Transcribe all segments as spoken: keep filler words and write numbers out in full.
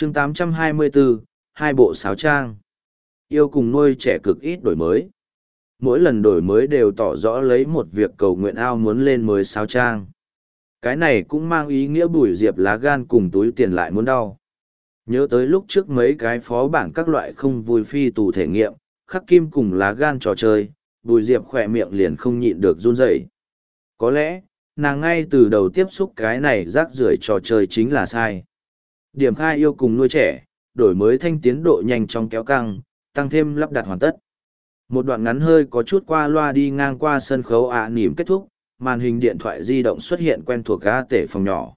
chương tám trăm hai mươi bốn, hai bộ sáo trang. Yêu cùng nuôi trẻ cực ít đổi mới. Mỗi lần đổi mới đều tỏ rõ lấy một việc cầu nguyện ao muốn lên mới sáo trang. Cái này cũng mang ý nghĩa Bùi Diệp lá gan cùng túi tiền lại muốn đau. Nhớ tới lúc trước mấy cái phó bản các loại không vui phi tù thể nghiệm, khắc kim cùng lá gan trò chơi, Bùi Diệp khỏe miệng liền không nhịn được run rẩy. Có lẽ, nàng ngay từ đầu tiếp xúc cái này rác rưởi trò chơi chính là sai. Điểm khai yêu cùng nuôi trẻ, đổi mới thanh tiến độ nhanh chóng kéo căng, tăng thêm lắp đặt hoàn tất. Một đoạn ngắn hơi có chút qua loa đi ngang qua sân khấu ạ à nỉm kết thúc, màn hình điện thoại di động xuất hiện quen thuộc A Tể phòng nhỏ.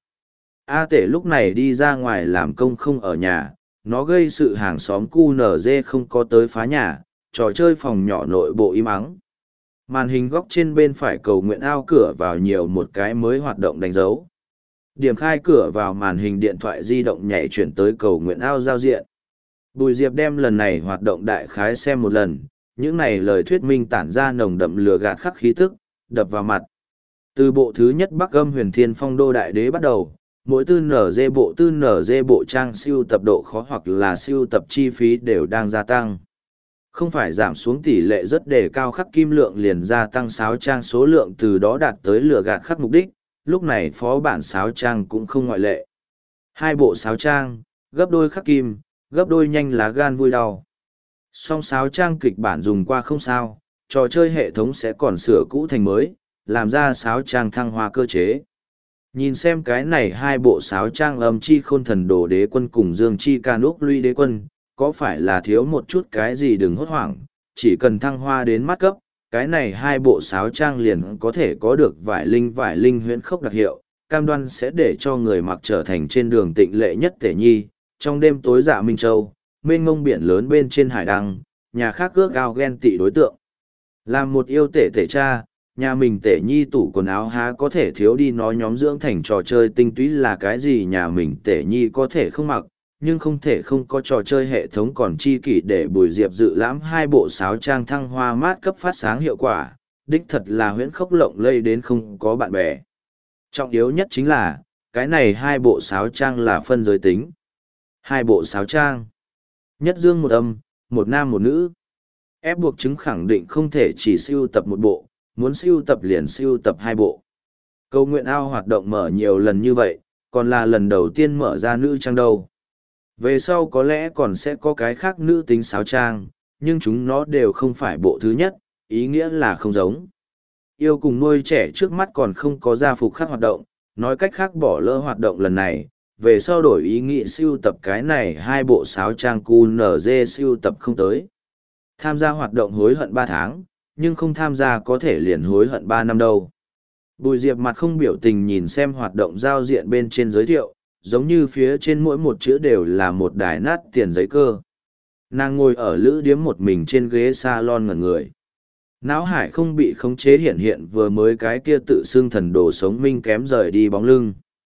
A Tể lúc này đi ra ngoài làm công không ở nhà, nó gây sự hàng xóm cu nở dê không có tới phá nhà, trò chơi phòng nhỏ nội bộ im ắng. Màn hình góc trên bên phải cầu nguyện ao cửa vào nhiều một cái mới hoạt động đánh dấu. Điểm khai cửa vào màn hình điện thoại di động nhảy chuyển tới cầu nguyện ao giao diện. Bùi Diệp đem lần này hoạt động đại khái xem một lần, những này lời thuyết minh tản ra nồng đậm lừa gạt khắc khí tức, đập vào mặt. Từ bộ thứ nhất Bắc Âm Huyền Thiên Phong Đô Đại Đế bắt đầu, mỗi tư nở dê bộ tư nở dê bộ trang siêu tập độ khó hoặc là siêu tập chi phí đều đang gia tăng. Không phải giảm xuống tỷ lệ rất đề cao khắc kim lượng liền gia tăng sáo trang số lượng từ đó đạt tới lừa gạt khắc mục đích, lúc này phó bản sáo trang cũng không ngoại lệ. Hai bộ sáo trang, gấp đôi khắc kim, gấp đôi nhanh lá gan vui đau. Song sáo trang kịch bản dùng qua không sao, trò chơi hệ thống sẽ còn sửa cũ thành mới, làm ra sáo trang thăng hoa cơ chế. Nhìn xem cái này hai bộ sáo trang âm chi khôn thần đồ đế quân cùng dương chi ca núp luy đế quân, có phải là thiếu một chút cái gì đừng hốt hoảng, chỉ cần thăng hoa đến mắt cấp, cái này hai bộ sáo trang liền có thể có được vải linh vải linh huyễn khốc đặc hiệu, cam đoan sẽ để cho người mặc trở thành trên đường tịnh lệ nhất tể nhi, trong đêm tối dạ Minh Châu, mênh mông biển lớn bên trên hải đăng, nhà khác ước ao ghen tị đối tượng. Làm một yêu tể tể cha, nhà mình tể nhi tủ quần áo há có thể thiếu đi nó nhóm dưỡng thành trò chơi tinh túy là cái gì nhà mình tể nhi có thể không mặc, nhưng không thể không có trò chơi hệ thống còn chi kỷ để Bùi Diệp dự lãm hai bộ sáo trang thăng hoa mát cấp phát sáng hiệu quả, đích thật là huyễn khốc lộng lây đến không có bạn bè. Trọng yếu nhất chính là, cái này hai bộ sáo trang là phân giới tính. Hai bộ sáo trang. Nhất dương một âm, một nam một nữ. Ép buộc chứng khẳng định không thể chỉ siêu tập một bộ, muốn siêu tập liền siêu tập hai bộ. Cầu nguyện ao hoạt động mở nhiều lần như vậy, còn là lần đầu tiên mở ra nữ trang đâu. Về sau có lẽ còn sẽ có cái khác nữ tính sáo trang, nhưng chúng nó đều không phải bộ thứ nhất, ý nghĩa là không giống. Yêu cùng nuôi trẻ trước mắt còn không có gia phục khác hoạt động, nói cách khác bỏ lỡ hoạt động lần này, về sau đổi ý nghĩ siêu tập cái này hai bộ sáo trang cu nở dê siêu tập không tới. Tham gia hoạt động hối hận ba tháng, nhưng không tham gia có thể liền hối hận ba năm đâu. Bùi Diệp mặt không biểu tình nhìn xem hoạt động giao diện bên trên giới thiệu, giống như phía trên mỗi một chữ đều là một đài nát tiền giấy cơ. Nàng ngồi ở lữ điếm một mình trên ghế salon ngẩn người. Não hải không bị khống chế hiện hiện vừa mới cái kia tự xưng thần đồ sống minh kém rời đi bóng lưng.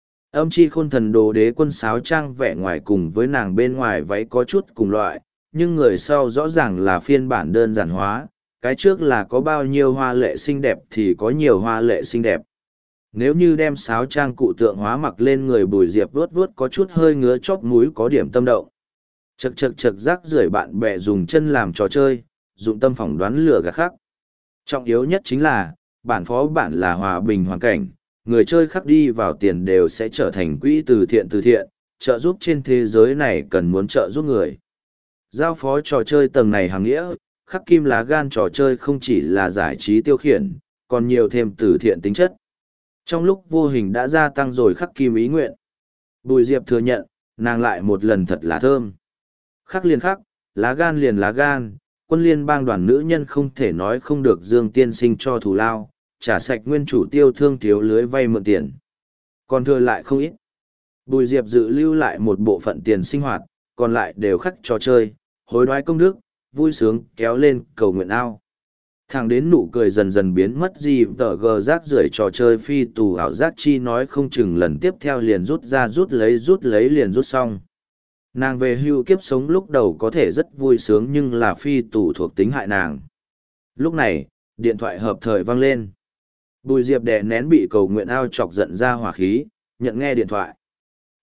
Âm chi khôn thần đồ đế quân sáo trang vẻ ngoài cùng với nàng bên ngoài váy có chút cùng loại, nhưng người sau rõ ràng là phiên bản đơn giản hóa, cái trước là có bao nhiêu hoa lệ xinh đẹp thì có nhiều hoa lệ xinh đẹp. Nếu như đem sáo trang cụ tượng hóa mặc lên người Bùi Diệp vuốt vuốt có chút hơi ngứa chóp mũi có điểm tâm động. Chật chật chật rác rưởi bạn bè dùng chân làm trò chơi, dụng tâm phỏng đoán lừa gạt khác. Trọng yếu nhất chính là, bản phó bản là hòa bình hoàn cảnh, người chơi khắc đi vào tiền đều sẽ trở thành quỹ từ thiện từ thiện, trợ giúp trên thế giới này cần muốn trợ giúp người. Giao phó trò chơi tầng này hàng nghĩa, khắc kim lá gan trò chơi không chỉ là giải trí tiêu khiển, còn nhiều thêm từ thiện tính chất. Trong lúc vô hình đã gia tăng rồi khắc kim ý nguyện. Bùi Diệp thừa nhận, nàng lại một lần thật là thơm. Khắc liền khắc, lá gan liền lá gan, quân liên bang đoàn nữ nhân không thể nói không được Dương tiên sinh cho thù lao, trả sạch nguyên chủ tiêu thương thiếu lưới vay mượn tiền. Còn thừa lại không ít. Bùi Diệp dự lưu lại một bộ phận tiền sinh hoạt, còn lại đều khắc trò chơi, hối đoái công đức, vui sướng kéo lên cầu nguyện ao. Thẳng đến nụ cười dần dần biến mất gì tờ gờ rác rưởi trò chơi phi tù ảo giác chi nói không chừng lần tiếp theo liền rút ra rút lấy rút lấy liền rút xong. Nàng về hưu kiếp sống lúc đầu có thể rất vui sướng nhưng là phi tù thuộc tính hại nàng. Lúc này, điện thoại hợp thời vang lên. Bùi Diệp đè nén bị cầu nguyện ao chọc giận ra hỏa khí, nhận nghe điện thoại.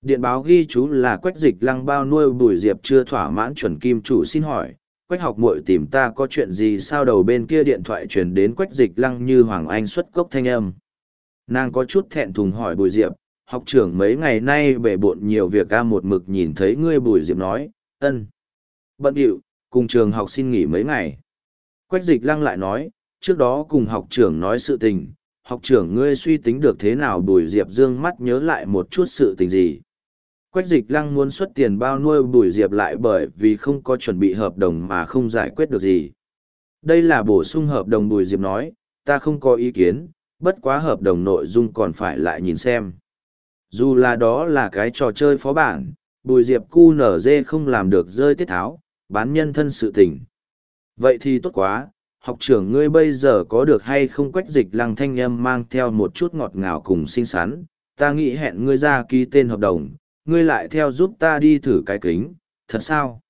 Điện báo ghi chú là Quách Dịch Lăng bao nuôi Bùi Diệp chưa thỏa mãn chuẩn kim chủ xin hỏi, Quách học muội tìm ta có chuyện gì sao? Đầu bên kia điện thoại truyền đến Quách Dịch Lăng như Hoàng Anh xuất cốc thanh âm. Nàng có chút thẹn thùng hỏi Bùi Diệp, học trưởng mấy ngày nay bể bộn nhiều việc a? Một mực nhìn thấy ngươi. Bùi Diệp nói, ân. Bận điệu, cùng trường học xin nghỉ mấy ngày. Quách Dịch Lăng lại nói, trước đó cùng học trưởng nói sự tình, học trưởng ngươi suy tính được thế nào? Bùi Diệp dương mắt nhớ lại một chút sự tình gì. Quách Dịch Lăng muốn xuất tiền bao nuôi Bùi Diệp lại bởi vì không có chuẩn bị hợp đồng mà không giải quyết được gì. Đây là bổ sung hợp đồng. Bùi Diệp nói, ta không có ý kiến, bất quá hợp đồng nội dung còn phải lại nhìn xem. Dù là đó là cái trò chơi phó bản, Bùi Diệp cu nở dê không làm được rơi tiết tháo, bán nhân thân sự tình. Vậy thì tốt quá, học trưởng ngươi bây giờ có được hay không? Quách Dịch Lăng thanh âm mang theo một chút ngọt ngào cùng xinh xắn, ta nghĩ hẹn ngươi ra ký tên hợp đồng, ngươi lại theo giúp ta đi thử cái kính, thật sao?